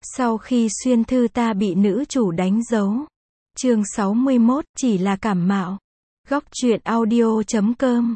Sau khi xuyên thư ta bị nữ chủ đánh dấu. Chương 61, chỉ là cảm mạo. Góc truyện audio.com.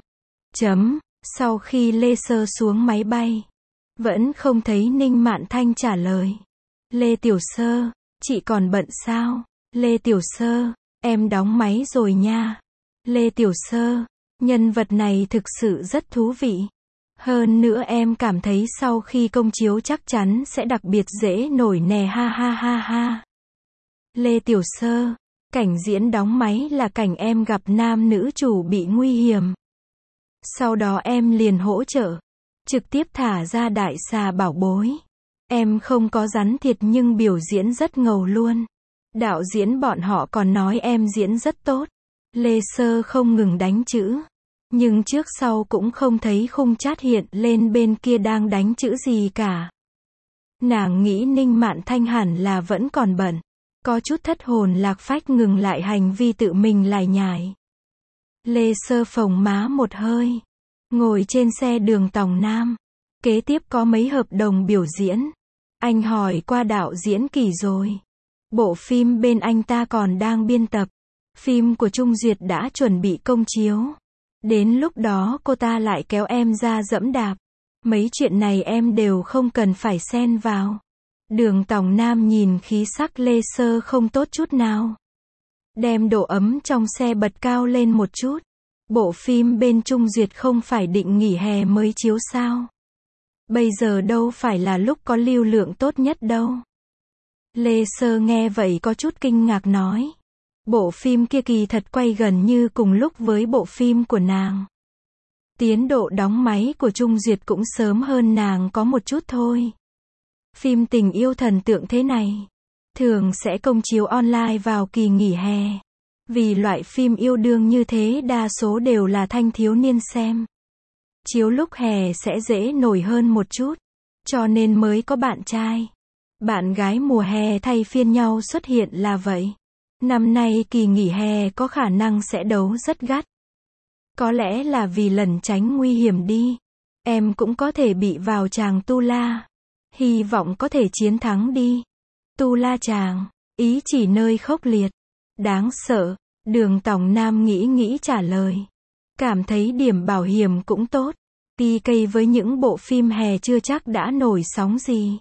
Sau khi Lê Sơ xuống máy bay, vẫn không thấy Ninh Mạn Thanh trả lời. Lê Tiểu Sơ, chị còn bận sao? Lê Tiểu Sơ, em đóng máy rồi nha. Lê Tiểu Sơ, nhân vật này thực sự rất thú vị. Hơn nữa em cảm thấy sau khi công chiếu chắc chắn sẽ đặc biệt dễ nổi nè ha ha ha ha. Lê Tiểu Sơ, cảnh diễn đóng máy là cảnh em gặp nam nữ chủ bị nguy hiểm. Sau đó em liền hỗ trợ, trực tiếp thả ra đại xà bảo bối. Em không có rắn thiệt nhưng biểu diễn rất ngầu luôn. Đạo diễn bọn họ còn nói em diễn rất tốt. Lê Sơ không ngừng đánh chữ. Nhưng trước sau cũng không thấy khung chat hiện lên bên kia đang đánh chữ gì cả. Nàng nghĩ Ninh Mạn Thanh hẳn là vẫn còn bận. Có chút thất hồn lạc phách ngừng lại hành vi tự mình lải nhải. Lê Sơ phồng má một hơi. Ngồi trên xe đường Tòng Nam. Kế tiếp có mấy hợp đồng biểu diễn. Anh hỏi qua đạo diễn Kỳ rồi. Bộ phim bên anh ta còn đang biên tập. Phim của Trung Duyệt đã chuẩn bị công chiếu. Đến lúc đó cô ta lại kéo em ra giẫm đạp. Mấy chuyện này em đều không cần phải xen vào. Đường Tòng Nam nhìn khí sắc Lê Sơ không tốt chút nào. Đem độ ấm trong xe bật cao lên một chút. Bộ phim bên Trung Duyệt không phải định nghỉ hè mới chiếu sao? Bây giờ đâu phải là lúc có lưu lượng tốt nhất đâu. Lê Sơ nghe vậy có chút kinh ngạc nói. Bộ phim kia kỳ thật quay gần như cùng lúc với bộ phim của nàng. Tiến độ đóng máy của Trung Duyệt cũng sớm hơn nàng có một chút thôi. Phim tình yêu thần tượng thế này, thường sẽ công chiếu online vào kỳ nghỉ hè. Vì loại phim yêu đương như thế đa số đều là thanh thiếu niên xem. Chiếu lúc hè sẽ dễ nổi hơn một chút. Cho nên mới có bạn trai, bạn gái mùa hè thay phiên nhau xuất hiện là vậy. Năm nay kỳ nghỉ hè có khả năng sẽ đấu rất gắt. Có lẽ là vì lẩn tránh nguy hiểm đi. Em cũng có thể bị vào tràng tu la. Hy vọng có thể chiến thắng đi. Tu la tràng, ý chỉ nơi khốc liệt. Đáng sợ, Đường Tòng Nam nghĩ trả lời. Cảm thấy điểm bảo hiểm cũng tốt. PK với những bộ phim hè chưa chắc đã nổi sóng gì.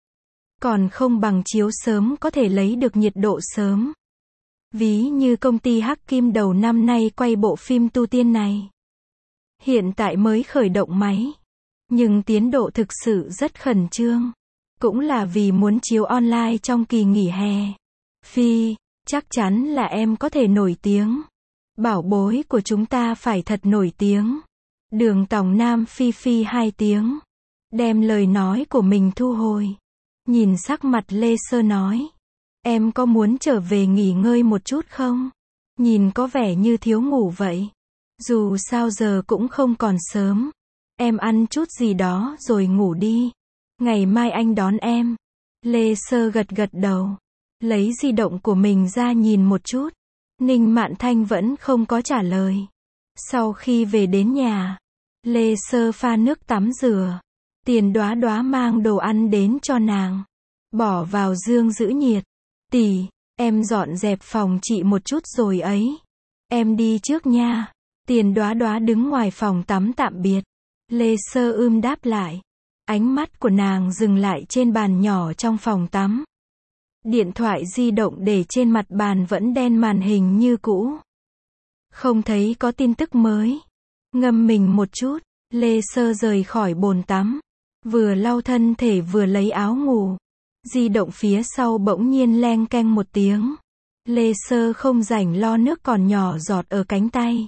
Còn không bằng chiếu sớm có thể lấy được nhiệt độ sớm. Ví như công ty Hắc Kim đầu năm nay quay bộ phim tu tiên này. Hiện tại mới khởi động máy. Nhưng tiến độ thực sự rất khẩn trương. Cũng là vì muốn chiếu online trong kỳ nghỉ hè. Phi, chắc chắn là em có thể nổi tiếng. Bảo bối của chúng ta phải thật nổi tiếng. Đường Tòng Nam phi hai tiếng. Đem lời nói của mình thu hồi. Nhìn sắc mặt Lê Sơ nói. Em có muốn trở về nghỉ ngơi một chút không? Nhìn có vẻ như thiếu ngủ vậy. Dù sao giờ cũng không còn sớm. Em ăn chút gì đó rồi ngủ đi. Ngày mai anh đón em. Lê Sơ gật đầu. Lấy di động của mình ra nhìn một chút. Ninh Mạn Thanh vẫn không có trả lời. Sau khi về đến nhà, Lê Sơ pha nước tắm rửa. Tiền Đóa Đóa mang đồ ăn đến cho nàng. Bỏ vào dương giữ nhiệt. Tỷ, em dọn dẹp phòng chị một chút rồi ấy. Em đi trước nha. Tiền Đóa Đóa đứng ngoài phòng tắm tạm biệt. Lê Sơ đáp lại. Ánh mắt của nàng dừng lại trên bàn nhỏ trong phòng tắm. Điện thoại di động để trên mặt bàn vẫn đen màn hình như cũ. Không thấy có tin tức mới. Ngâm mình một chút, Lê Sơ rời khỏi bồn tắm. Vừa lau thân thể vừa lấy áo ngủ. Di động phía sau bỗng nhiên leng keng một tiếng. Lê Sơ không rảnh lo nước còn nhỏ giọt ở cánh tay.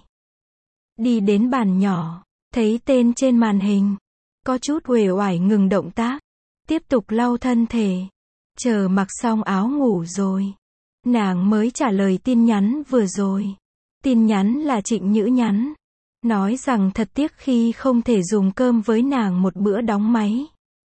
Đi đến bàn nhỏ, thấy tên trên màn hình. Có chút uể oải ngừng động tác. Tiếp tục lau thân thể. Chờ mặc xong áo ngủ rồi. Nàng mới trả lời tin nhắn vừa rồi. Tin nhắn là Trịnh Nhữ nhắn. Nói rằng thật tiếc khi không thể dùng cơm với nàng một bữa đóng máy.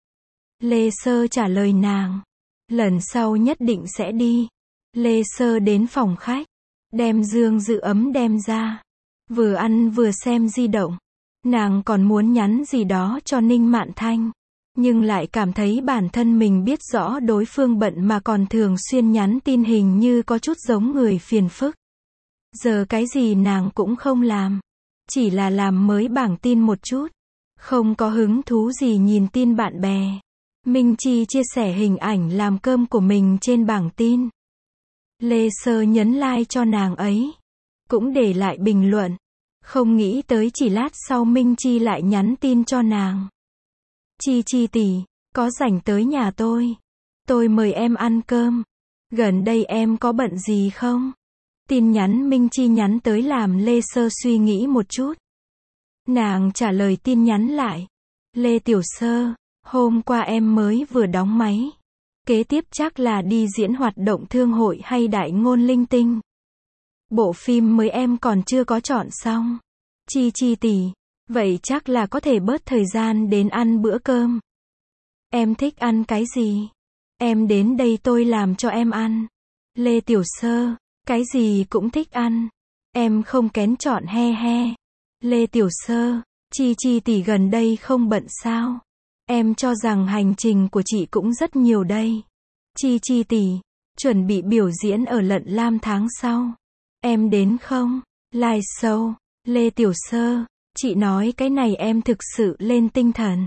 Lê Sơ trả lời nàng. Lần sau nhất định sẽ đi. Lê Sơ đến phòng khách. Đem dương giữ ấm đem ra. Vừa ăn vừa xem di động. Nàng còn muốn nhắn gì đó cho Ninh Mạn Thanh. nhưng lại cảm thấy bản thân mình biết rõ đối phương bận mà còn thường xuyên nhắn tin hình như có chút giống người phiền phức. Giờ cái gì nàng cũng không làm. Chỉ là làm mới bảng tin một chút. Không có hứng thú gì nhìn tin bạn bè. Minh Chi chia sẻ hình ảnh làm cơm của mình trên bảng tin. Lê Sơ nhấn like cho nàng ấy. Cũng để lại bình luận. Không nghĩ tới chỉ lát sau Minh Chi lại nhắn tin cho nàng. Chi Chi tỷ, có rảnh tới nhà tôi. Tôi mời em ăn cơm. Gần đây em có bận gì không? Tin nhắn Minh Chi nhắn tới làm Lê Sơ suy nghĩ một chút. Nàng trả lời tin nhắn lại. Lê Tiểu Sơ, hôm qua em mới vừa đóng máy. Kế tiếp chắc là đi diễn hoạt động thương hội hay đại ngôn linh tinh. Bộ phim mới em còn chưa có chọn xong. Chi Chi tỷ, vậy chắc là có thể bớt thời gian đến ăn bữa cơm. Em thích ăn cái gì? Em đến đây tôi làm cho em ăn. Lê Tiểu Sơ, cái gì cũng thích ăn. Em không kén chọn he he. Lê Tiểu Sơ, Chi Chi tỷ gần đây không bận sao? Em cho rằng hành trình của chị cũng rất nhiều đây. Chi Chi tỷ, chuẩn bị biểu diễn ở Lận Lam tháng sau. Em đến không? Live show. Lê Tiểu Sơ, chị nói cái này em thực sự lên tinh thần.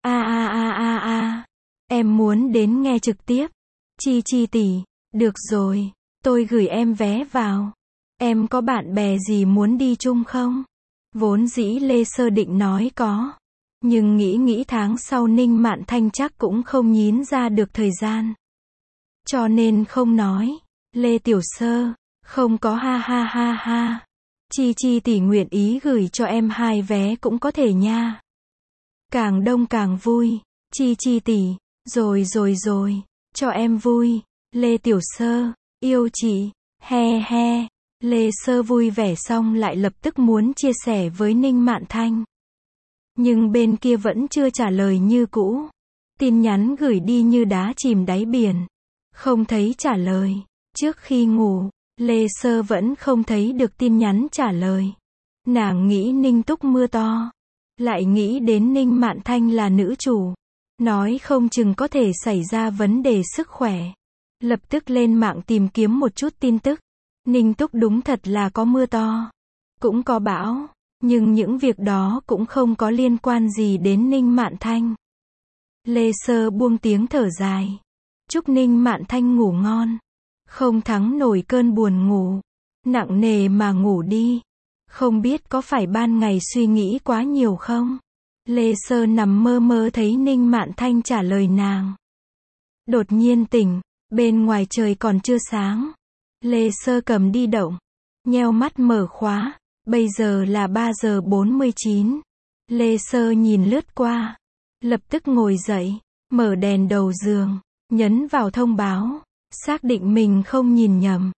Em muốn đến nghe trực tiếp. Chi Chi tỷ, được rồi, tôi gửi em vé vào. Em có bạn bè gì muốn đi chung không? Vốn dĩ Lê Sơ định nói có. Nhưng nghĩ tháng sau Ninh Mạn Thanh chắc cũng không nhín ra được thời gian. Cho nên không nói. Lê Tiểu Sơ, không có ha. Chi Chi tỷ nguyện ý gửi cho em 2 vé cũng có thể nha. Càng đông càng vui. Chi Chi tỷ, rồi, cho em vui. Lê Tiểu Sơ, yêu chị, he. Lê Sơ vui vẻ xong lại lập tức muốn chia sẻ với Ninh Mạn Thanh. Nhưng bên kia vẫn chưa trả lời như cũ. Tin nhắn gửi đi như đá chìm đáy biển. Không thấy trả lời. Trước khi ngủ, Lê Sơ vẫn không thấy được tin nhắn trả lời. Nàng nghĩ Ninh Túc mưa to. Lại nghĩ đến Ninh Mạn Thanh là nữ chủ. Nói không chừng có thể xảy ra vấn đề sức khỏe. Lập tức lên mạng tìm kiếm một chút tin tức. Ninh Túc đúng thật là có mưa to. Cũng có bão. Nhưng những việc đó cũng không có liên quan gì đến Ninh Mạn Thanh. Lê Sơ buông tiếng thở dài. Chúc Ninh Mạn Thanh ngủ ngon. Không thắng nổi cơn buồn ngủ. Nặng nề mà ngủ đi. Không biết có phải ban ngày suy nghĩ quá nhiều không? Lê Sơ nằm mơ thấy Ninh Mạn Thanh trả lời nàng. Đột nhiên tỉnh, bên ngoài trời còn chưa sáng. Lê Sơ cầm di động, nheo mắt mở khóa. Bây giờ là 3 giờ 49. Lê Sơ nhìn lướt qua. Lập tức ngồi dậy, mở đèn đầu giường, nhấn vào thông báo. Xác định mình không nhìn nhầm.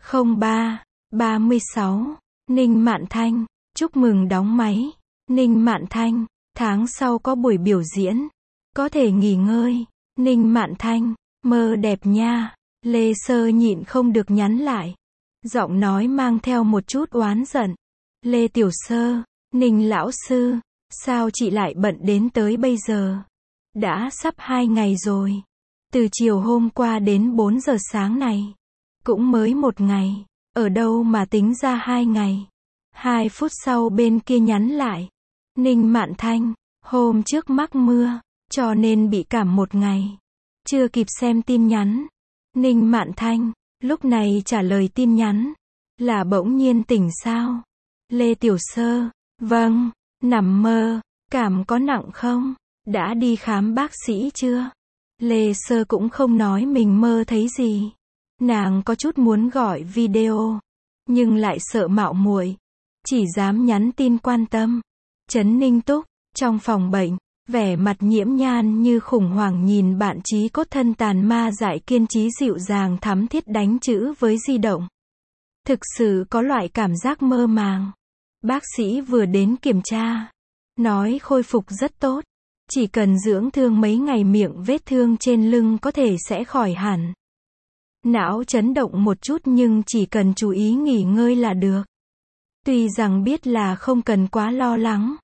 03:36. Ninh Mạn Thanh, chúc mừng đóng máy. Ninh Mạn Thanh, tháng sau có buổi biểu diễn. Có thể nghỉ ngơi. Ninh Mạn Thanh, mơ đẹp nha. Lê Sơ nhịn không được nhắn lại. Giọng nói mang theo một chút oán giận. Lê Tiểu Sơ, Ninh lão sư, sao chị lại bận đến tới bây giờ? Đã sắp 2 ngày rồi. Từ chiều hôm qua đến 4 giờ sáng này. Cũng mới 1 ngày. Ở đâu mà tính ra 2 ngày. 2 phút sau bên kia nhắn lại. Ninh Mạn Thanh, hôm trước mắc mưa, cho nên bị cảm 1 ngày. Chưa kịp xem tin nhắn. Ninh Mạn Thanh, lúc này trả lời tin nhắn. Là bỗng nhiên tỉnh sao? Lê Tiểu Sơ, vâng, nằm mơ, cảm có nặng không? Đã đi khám bác sĩ chưa? Lê Sơ cũng không nói mình mơ thấy gì. Nàng có chút muốn gọi video, nhưng lại sợ mạo muội, chỉ dám nhắn tin quan tâm. Trấn Ninh Túc, trong phòng bệnh, vẻ mặt nhiễm nhan như khủng hoảng nhìn bạn trí cốt thân tàn ma dại kiên trí dịu dàng thắm thiết đánh chữ với di động. Thực sự có loại cảm giác mơ màng. Bác sĩ vừa đến kiểm tra, nói khôi phục rất tốt. Chỉ cần dưỡng thương mấy ngày miệng vết thương trên lưng có thể sẽ khỏi hẳn. Não chấn động một chút nhưng chỉ cần chú ý nghỉ ngơi là được. Tuy rằng biết là không cần quá lo lắng,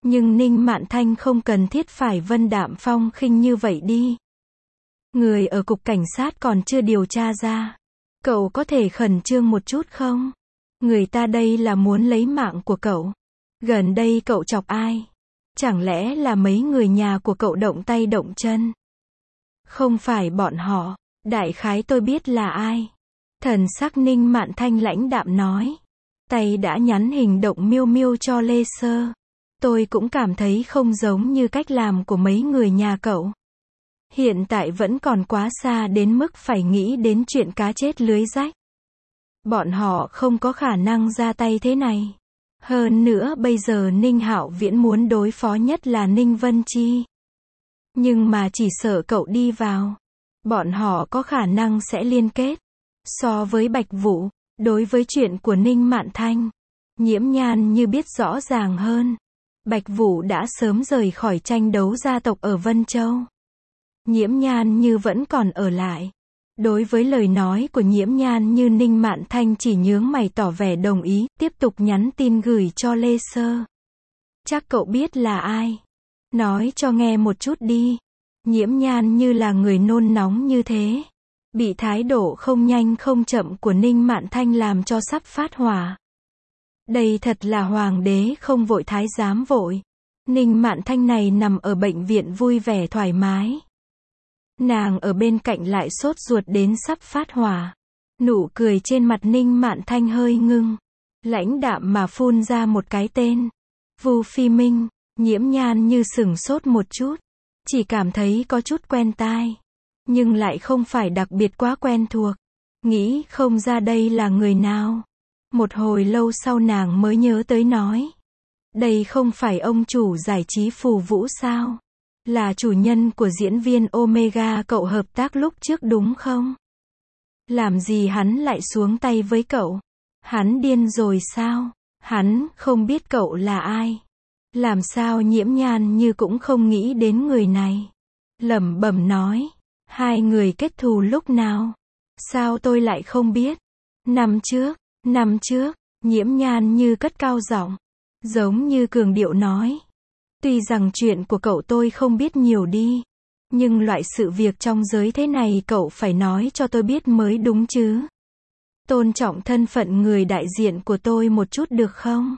Nhưng Ninh Mạn Thanh không cần thiết phải vân đạm phong khinh như vậy đi. Người ở cục cảnh sát còn chưa điều tra ra. Cậu có thể khẩn trương một chút không? Người ta đây là muốn lấy mạng của cậu. Gần đây cậu chọc ai? Chẳng lẽ là mấy người nhà của cậu động tay động chân? Không phải bọn họ. Đại khái tôi biết là ai. Thần sắc Ninh Mạn Thanh lãnh đạm nói. Tay đã nhắn hình động miêu miêu cho Lê Sơ. Tôi cũng cảm thấy không giống như cách làm của mấy người nhà cậu. Hiện tại vẫn còn quá xa đến mức phải nghĩ đến chuyện cá chết lưới rách. Bọn họ không có khả năng ra tay thế này. Hơn nữa bây giờ Ninh Hạo Viễn muốn đối phó nhất là Ninh Vân Chi. Nhưng mà chỉ sợ cậu đi vào. Bọn họ có khả năng sẽ liên kết. So với Bạch Vũ, đối với chuyện của Ninh Mạn Thanh, Nhiễm Nhan như biết rõ ràng hơn. Bạch Vũ đã sớm rời khỏi tranh đấu gia tộc ở Vân Châu. Nhiễm Nhan như vẫn còn ở lại. Đối với lời nói của Nhiễm Nhan như Ninh Mạn Thanh chỉ nhướng mày tỏ vẻ đồng ý, tiếp tục nhắn tin gửi cho Lê Sơ. Chắc cậu biết là ai? Nói cho nghe một chút đi. Nhiễm Nhan như là người nôn nóng như thế. Bị thái độ không nhanh không chậm của Ninh Mạn Thanh làm cho sắp phát hỏa. Đây thật là hoàng đế không vội thái giám vội. Ninh Mạn Thanh này nằm ở bệnh viện vui vẻ thoải mái. Nàng ở bên cạnh lại sốt ruột đến sắp phát hỏa. Nụ cười trên mặt Ninh Mạn Thanh hơi ngưng. Lãnh đạm mà phun ra một cái tên. Vu Phi Minh. Nhiễm Nhan như sửng sốt một chút. Chỉ cảm thấy có chút quen tai. Nhưng lại không phải đặc biệt quá quen thuộc. Nghĩ không ra đây là người nào. Một hồi lâu sau nàng mới nhớ tới nói. Đây không phải ông chủ giải trí Phù Vũ sao? Là chủ nhân của diễn viên Omega cậu hợp tác lúc trước đúng không? Làm gì hắn lại xuống tay với cậu? Hắn điên rồi sao? Hắn không biết cậu là ai? Làm sao Nhiễm Nhan như cũng không nghĩ đến người này? Lẩm bẩm nói. Hai người kết thù lúc nào? Sao tôi lại không biết? Năm trước, Nhiễm Nhan như cất cao giọng. Giống như cường điệu nói. Tuy rằng chuyện của cậu tôi không biết nhiều đi. Nhưng loại sự việc trong giới thế này cậu phải nói cho tôi biết mới đúng chứ. Tôn trọng thân phận người đại diện của tôi một chút được không?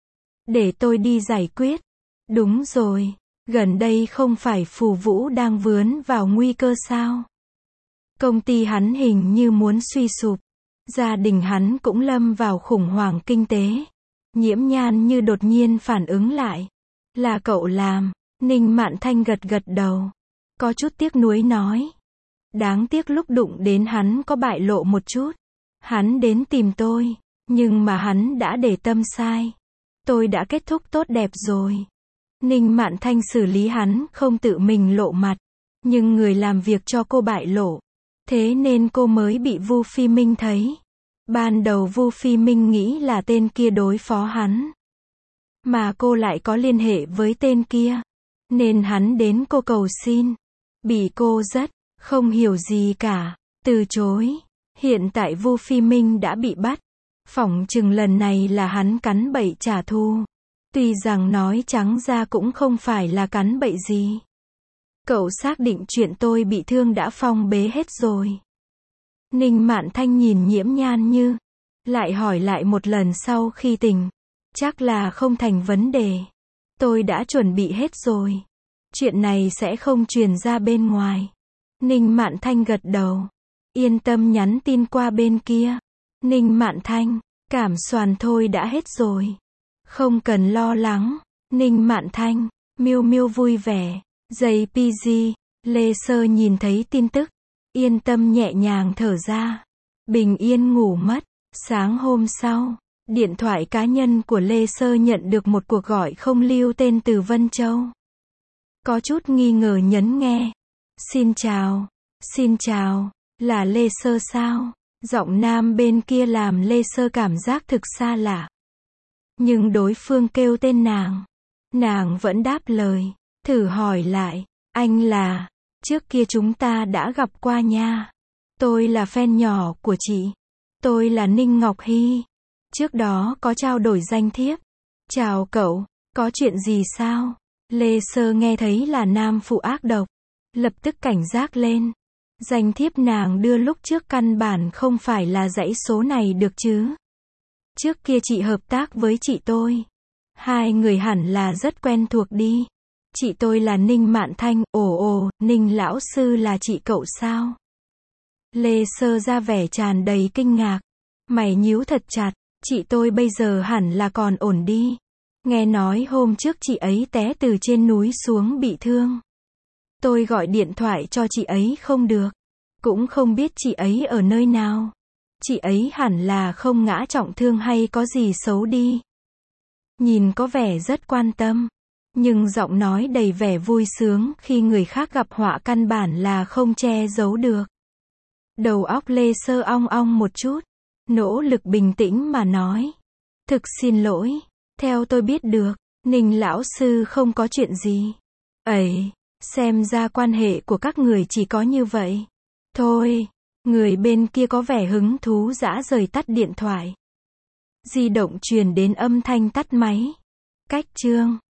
Để tôi đi giải quyết. Đúng rồi. Gần đây không phải Phù Vũ đang vướng vào nguy cơ sao? Công ty hắn hình như muốn suy sụp. Gia đình hắn cũng lâm vào khủng hoảng kinh tế. Nhiễm Nhan như đột nhiên phản ứng lại. Là cậu làm. Ninh Mạn Thanh gật gật đầu. Có chút tiếc nuối nói. Đáng tiếc lúc đụng đến hắn có bại lộ một chút. Hắn đến tìm tôi. Nhưng mà hắn đã để tâm sai. Tôi đã kết thúc tốt đẹp rồi. Ninh Mạn Thanh xử lý hắn không tự mình lộ mặt. Nhưng người làm việc cho cô bại lộ. Thế nên cô mới bị Vu Phi Minh thấy. Ban đầu Vu Phi Minh nghĩ là tên kia đối phó hắn. Mà cô lại có liên hệ với tên kia. Nên hắn đến cô cầu xin. Bị cô rất không hiểu gì cả. Từ chối. Hiện tại Vu Phi Minh đã bị bắt. Phỏng chừng lần này là hắn cắn bậy trả thù. Tuy rằng nói trắng ra cũng không phải là cắn bậy gì. Cậu xác định chuyện tôi bị thương đã phong bế hết rồi. Ninh Mạn Thanh nhìn Nhiễm Nhan như. Lại hỏi lại một lần sau khi tỉnh. Chắc là không thành vấn đề. Tôi đã chuẩn bị hết rồi. Chuyện này sẽ không truyền ra bên ngoài. Ninh Mạn Thanh gật đầu. Yên tâm nhắn tin qua bên kia. Ninh Mạn Thanh, cảm xoàn thôi đã hết rồi. Không cần lo lắng. Ninh Mạn Thanh, Miu Miu vui vẻ. JPG, Lê Sơ nhìn thấy tin tức. Yên tâm nhẹ nhàng thở ra. Bình yên ngủ mất. Sáng hôm sau, điện thoại cá nhân của Lê Sơ nhận được một cuộc gọi không lưu tên từ Vân Châu. Có chút nghi ngờ nhấn nghe. Xin chào, là Lê Sơ sao? Giọng nam bên kia làm Lê Sơ cảm giác thực xa lạ. Nhưng đối phương kêu tên nàng. Nàng vẫn đáp lời. Thử hỏi lại, anh là, trước kia chúng ta đã gặp qua nha. Tôi là fan nhỏ của chị. Tôi là Ninh Ngọc Hy. Trước đó có trao đổi danh thiếp. Chào cậu, Có chuyện gì sao? Lê Sơ nghe thấy là nam phụ ác độc. Lập tức cảnh giác lên. Danh thiếp nàng đưa lúc trước căn bản không phải là dãy số này được chứ. Trước kia chị hợp tác với chị tôi. Hai người hẳn là rất quen thuộc đi. Chị tôi là Ninh Mạn Thanh, Ninh lão sư là chị cậu sao? Lê Sơ ra vẻ tràn đầy kinh ngạc. Mày nhíu thật chặt, chị tôi bây giờ hẳn là còn ổn đi. Nghe nói hôm trước chị ấy té từ trên núi xuống bị thương. Tôi gọi điện thoại cho chị ấy không được. Cũng không biết chị ấy ở nơi nào. Chị ấy hẳn là không ngã trọng thương hay có gì xấu đi. Nhìn có vẻ rất quan tâm. Nhưng giọng nói đầy vẻ vui sướng khi người khác gặp họa căn bản là không che giấu được. Đầu óc Lê Sơ ong ong một chút. Nỗ lực bình tĩnh mà nói. Thực xin lỗi. Theo tôi biết được, Ninh lão sư không có chuyện gì. Ấy, xem ra quan hệ của các người chỉ có như vậy. Thôi, người bên kia có vẻ hứng thú dã rời tắt điện thoại. Di động truyền đến âm thanh tắt máy. Cách chương